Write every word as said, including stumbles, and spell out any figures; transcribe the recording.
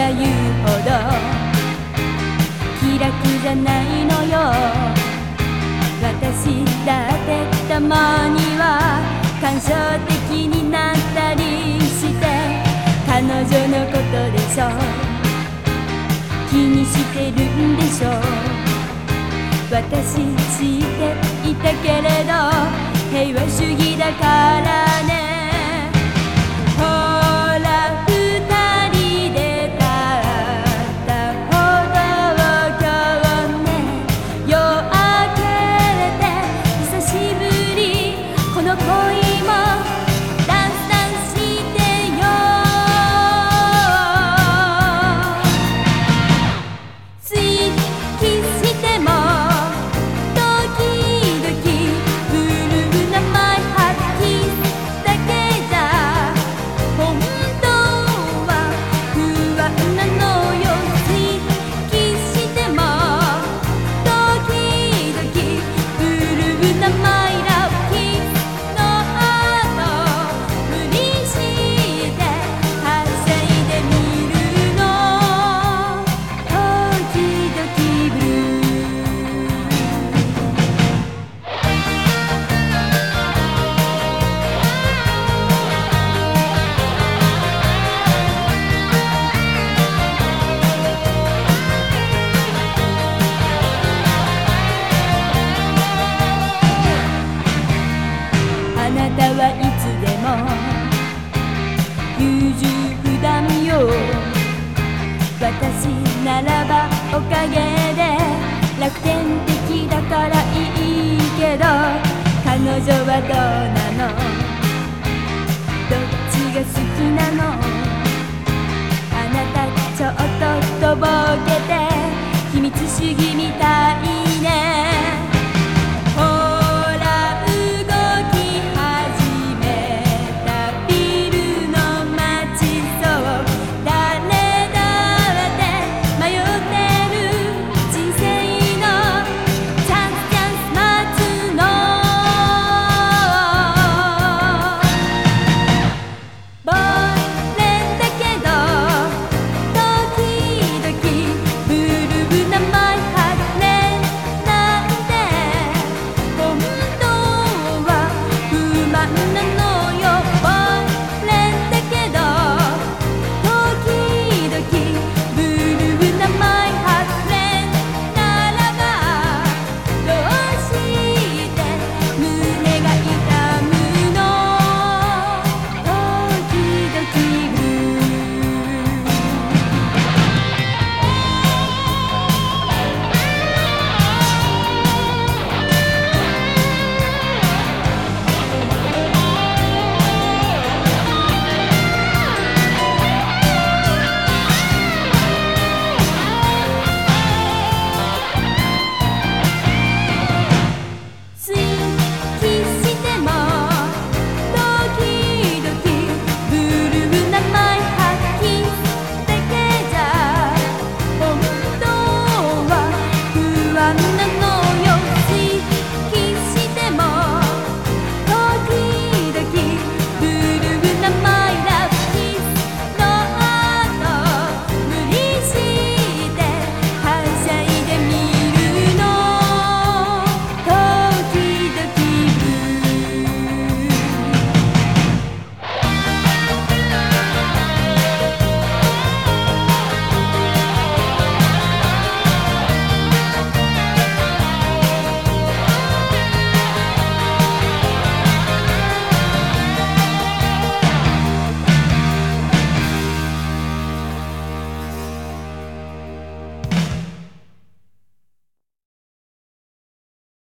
が言うほど気楽じゃないのよ。私だってたまには感傷的になったりして、彼女のことでしょ、気にしてるんでしょ。私知っていたけれど平和主義だからね。ほら二人で立った歩道橋ね、夜明けて久しぶり、この恋もダンスダンスしてよ。スイッキしてもあなたはいつでも優柔不断よ。私ならばおかげで楽天的だからいいけど、彼女はどうなの？どっちが好きなの？